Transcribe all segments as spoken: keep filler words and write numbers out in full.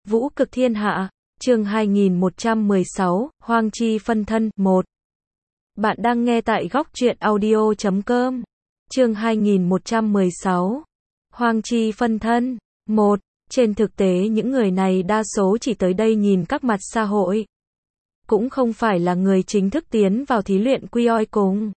Vũ cực thiên hạ, chương hai nghìn một trăm mười sáu, Hoang chi phân thân, một. Bạn đang nghe tại góc truyện audio chấm com. Chương hai nghìn một trăm mười sáu, Hoang chi phân thân, một. Trên thực tế những người này đa số chỉ tới đây nhìn các mặt xã hội. Cũng không phải là người chính thức tiến vào thí luyện quy oai cung.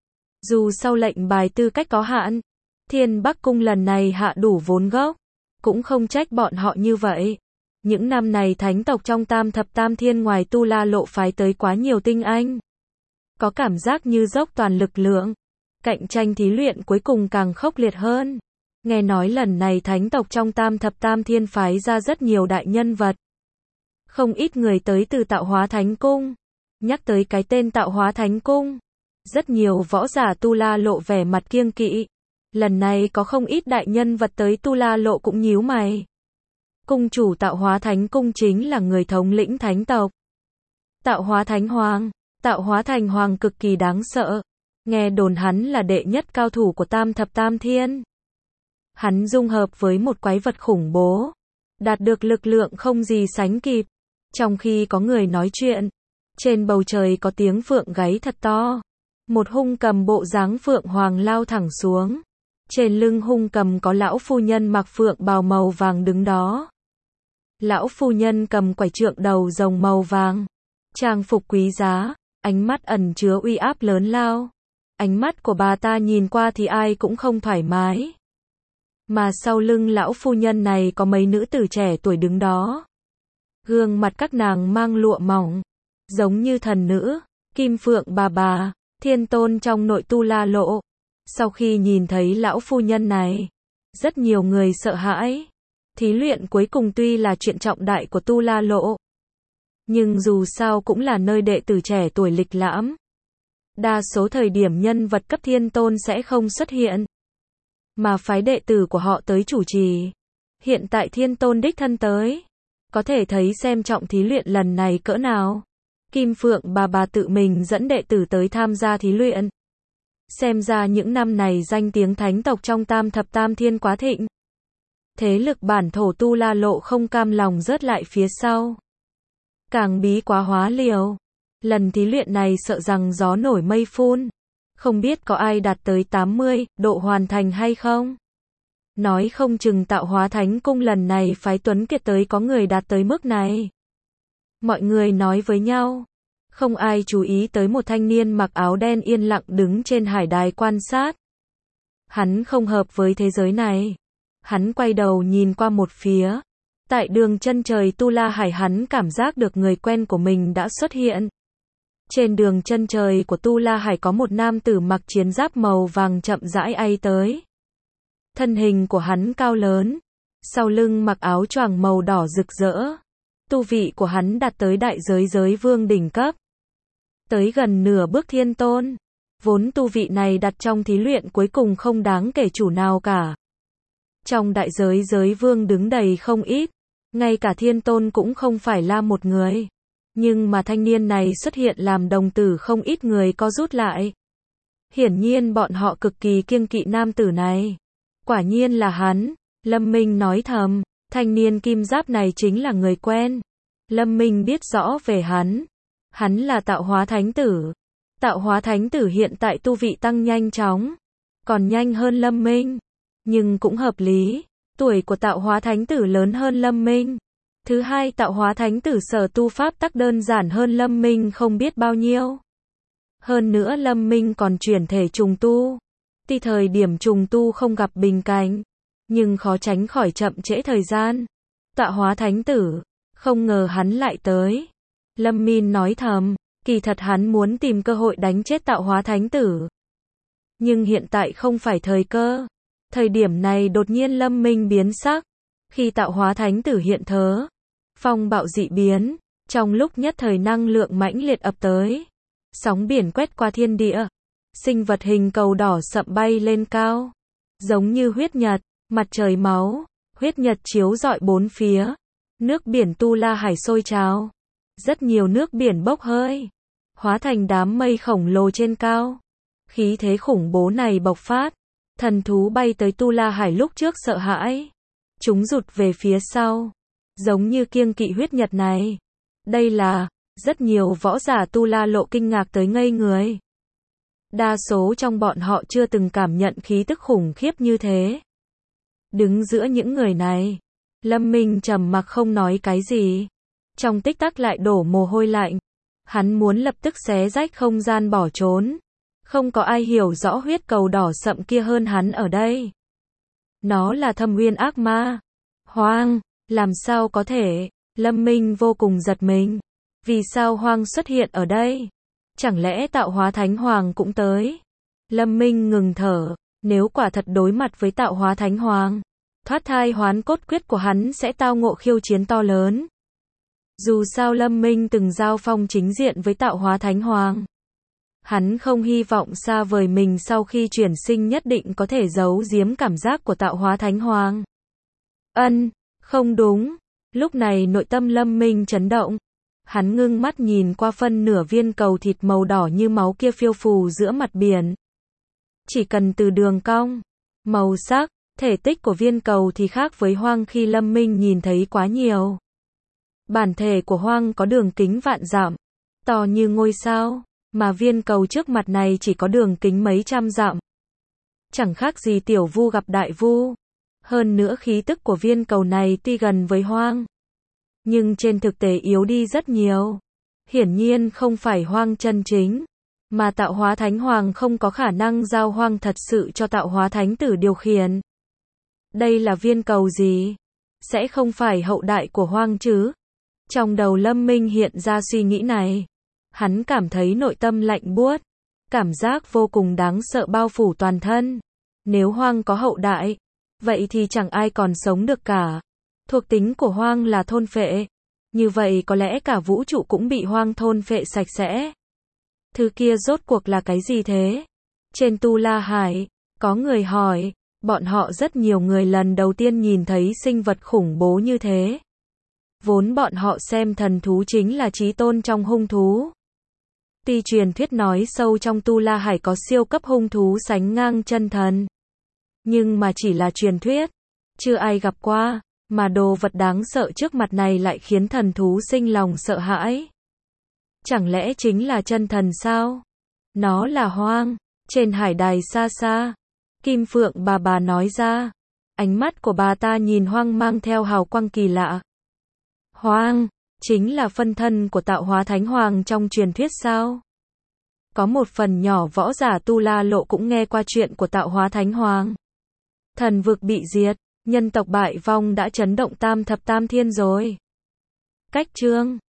Dù sau lệnh bài tư cách có hạn, Thiên Bắc Cung lần này hạ đủ vốn gốc. Cũng không trách bọn họ như vậy. Những năm này thánh tộc trong tam thập tam thiên ngoài Tu La Lộ phái tới quá nhiều tinh anh. Có cảm giác như dốc toàn lực lượng. Cạnh tranh thí luyện cuối cùng càng khốc liệt hơn. Nghe nói lần này thánh tộc trong tam thập tam thiên phái ra rất nhiều đại nhân vật. Không ít người tới từ Tạo Hóa Thánh Cung. Nhắc tới cái tên Tạo Hóa Thánh Cung, rất nhiều võ giả Tu La Lộ vẻ mặt kiêng kỵ. Lần này có không ít đại nhân vật tới Tu La Lộ cũng nhíu mày. Cung chủ Tạo Hóa Thánh Cung chính là người thống lĩnh thánh tộc. Tạo Hóa Thánh Hoàng. Tạo Hóa Thành Hoàng cực kỳ đáng sợ. Nghe đồn hắn là đệ nhất cao thủ của tam thập tam thiên. Hắn dung hợp với một quái vật khủng bố, đạt được lực lượng không gì sánh kịp. Trong khi có người nói chuyện, trên bầu trời có tiếng phượng gáy thật to. Một hung cầm bộ dáng phượng hoàng lao thẳng xuống. Trên lưng hung cầm có lão phu nhân mặc phượng bào màu vàng đứng đó. Lão phu nhân cầm quải trượng đầu rồng màu vàng. Trang phục quý giá, ánh mắt ẩn chứa uy áp lớn lao. Ánh mắt của bà ta nhìn qua thì ai cũng không thoải mái. Mà sau lưng lão phu nhân này có mấy nữ tử trẻ tuổi đứng đó. Gương mặt các nàng mang lụa mỏng, giống như thần nữ, kim phượng bà bà, thiên tôn trong nội Tu La Lộ. Sau khi nhìn thấy lão phu nhân này, rất nhiều người sợ hãi. Thí luyện cuối cùng tuy là chuyện trọng đại của Tu La Lộ, nhưng dù sao cũng là nơi đệ tử trẻ tuổi lịch lãm. Đa số thời điểm nhân vật cấp thiên tôn sẽ không xuất hiện, mà phái đệ tử của họ tới chủ trì. Hiện tại thiên tôn đích thân tới, có thể thấy xem trọng thí luyện lần này cỡ nào. Kim Phượng bà bà tự mình dẫn đệ tử tới tham gia thí luyện. Xem ra những năm này danh tiếng thánh tộc trong tam thập tam thiên quá thịnh. Thế lực bản thổ Tu La Lộ không cam lòng rớt lại phía sau. Càng bí quá hóa liều. Lần thí luyện này sợ rằng gió nổi mây phun. Không biết có ai đạt tới tám mươi độ hoàn thành hay không? Nói không chừng Tạo Hóa Thánh Cung lần này phái Tuấn Kiệt tới có người đạt tới mức này. Mọi người nói với nhau. Không ai chú ý tới một thanh niên mặc áo đen yên lặng đứng trên hải đài quan sát. Hắn không hợp với thế giới này. Hắn quay đầu nhìn qua một phía. Tại đường chân trời Tu La Hải hắn cảm giác được người quen của mình đã xuất hiện. Trên đường chân trời của Tu La Hải có một nam tử mặc chiến giáp màu vàng chậm rãi bay tới. Thân hình của hắn cao lớn, sau lưng mặc áo choàng màu đỏ rực rỡ. Tu vị của hắn đạt tới đại giới giới vương đỉnh cấp. Tới gần nửa bước thiên tôn. Vốn tu vị này đặt trong thí luyện cuối cùng không đáng kể chủ nào cả. Trong đại giới giới vương đứng đầy không ít. Ngay cả thiên tôn cũng không phải là một người. Nhưng mà thanh niên này xuất hiện làm đồng tử không ít người co rút lại. Hiển nhiên bọn họ cực kỳ kiêng kỵ nam tử này. Quả nhiên là hắn. Lâm Minh nói thầm. Thanh niên kim giáp này chính là người quen. Lâm Minh biết rõ về hắn. Hắn là Tạo Hóa Thánh Tử. Tạo Hóa Thánh Tử hiện tại tu vị tăng nhanh chóng. Còn nhanh hơn Lâm Minh. Nhưng cũng hợp lý. Tuổi của Tạo Hóa Thánh Tử lớn hơn Lâm Minh. Thứ hai, Tạo Hóa Thánh Tử sở tu pháp tắc đơn giản hơn Lâm Minh không biết bao nhiêu. Hơn nữa Lâm Minh còn chuyển thể trùng tu. Tuy thời điểm trùng tu không gặp bình cảnh, nhưng khó tránh khỏi chậm trễ thời gian. Tạo Hóa Thánh Tử, không ngờ hắn lại tới. Lâm Minh nói thầm, kỳ thật hắn muốn tìm cơ hội đánh chết Tạo Hóa Thánh Tử. Nhưng hiện tại không phải thời cơ. Thời điểm này đột nhiên Lâm Minh biến sắc. Khi Tạo Hóa Thánh Tử hiện thớ, phong bạo dị biến, trong lúc nhất thời năng lượng mãnh liệt ập tới. Sóng biển quét qua thiên địa. Sinh vật hình cầu đỏ sậm bay lên cao. Giống như huyết nhật, mặt trời máu, huyết nhật chiếu rọi bốn phía. Nước biển Tu La Hải sôi trào. Rất nhiều nước biển bốc hơi, hóa thành đám mây khổng lồ trên cao. Khí thế khủng bố này bộc phát. Thần thú bay tới Tu La Hải lúc trước sợ hãi. Chúng rụt về phía sau. giống như kiêng kỵ huyết nhật này. Đây là, rất nhiều võ giả Tu La Lộ kinh ngạc tới ngây người. Đa số trong bọn họ chưa từng cảm nhận khí tức khủng khiếp như thế. Đứng giữa những người này, Lâm Minh trầm mặc không nói cái gì. Trong tích tắc lại đổ mồ hôi lạnh. Hắn muốn lập tức xé rách không gian bỏ trốn. Không có ai hiểu rõ huyết cầu đỏ sậm kia hơn hắn ở đây. Nó là Thâm Uyên ác ma. Hoang, làm sao có thể? Lâm Minh vô cùng giật mình. Vì sao Hoang xuất hiện ở đây? Chẳng lẽ Tạo Hóa Thánh Hoàng cũng tới? Lâm Minh ngừng thở. Nếu quả thật đối mặt với Tạo Hóa Thánh Hoàng, thoát thai hoán cốt quyết của hắn sẽ tao ngộ khiêu chiến to lớn. Dù sao Lâm Minh từng giao phong chính diện với Tạo Hóa Thánh Hoàng. Hắn không hy vọng xa vời mình sau khi chuyển sinh nhất định có thể giấu giếm cảm giác của Tạo Hóa Thánh Hoàng. Ân, không đúng. Lúc này nội tâm Lâm Minh chấn động. Hắn ngưng mắt nhìn qua phân nửa viên cầu thịt màu đỏ như máu kia phiêu phù giữa mặt biển. Chỉ cần từ đường cong, màu sắc, thể tích của viên cầu thì khác với Hoang khi Lâm Minh nhìn thấy quá nhiều. Bản thể của Hoang có đường kính vạn dặm, to như ngôi sao, mà viên cầu trước mặt này chỉ có đường kính mấy trăm dặm. Chẳng khác gì tiểu vu gặp đại vu. Hơn nữa khí tức của viên cầu này tuy gần với Hoang, nhưng trên thực tế yếu đi rất nhiều. Hiển nhiên không phải Hoang chân chính, mà Tạo Hóa Thánh Hoàng không có khả năng giao Hoang thật sự cho Tạo Hóa Thánh Tử điều khiển. Đây là viên cầu gì? Sẽ không phải hậu đại của Hoang chứ? Trong đầu Lâm Minh hiện ra suy nghĩ này. Hắn cảm thấy nội tâm lạnh buốt. Cảm giác vô cùng đáng sợ bao phủ toàn thân. Nếu Hoang có hậu đại, vậy thì chẳng ai còn sống được cả. Thuộc tính của Hoang là thôn phệ. Như vậy có lẽ cả vũ trụ cũng bị Hoang thôn phệ sạch sẽ. Thứ kia rốt cuộc là cái gì thế? Trên Tu La Hải, có người hỏi. Bọn họ rất nhiều người lần đầu tiên nhìn thấy sinh vật khủng bố như thế. Vốn bọn họ xem thần thú chính là chí tôn trong hung thú. Tuy truyền thuyết nói sâu trong Tu La Hải có siêu cấp hung thú sánh ngang chân thần. Nhưng mà chỉ là truyền thuyết. Chưa ai gặp qua. Mà đồ vật đáng sợ trước mặt này lại khiến thần thú sinh lòng sợ hãi. Chẳng lẽ chính là chân thần sao? Nó là Hoang. Trên hải đài xa xa, Kim Phượng bà bà nói ra. Ánh mắt của bà ta nhìn Hoang mang theo hào quang kỳ lạ. Hoang, chính là phân thân của Tạo Hóa Thánh Hoàng trong truyền thuyết sao? Có một phần nhỏ võ giả Tu La Lộ cũng nghe qua chuyện của Tạo Hóa Thánh Hoàng. Thần vực bị diệt, nhân tộc bại vong đã chấn động tam thập tam thiên rồi. Cách chương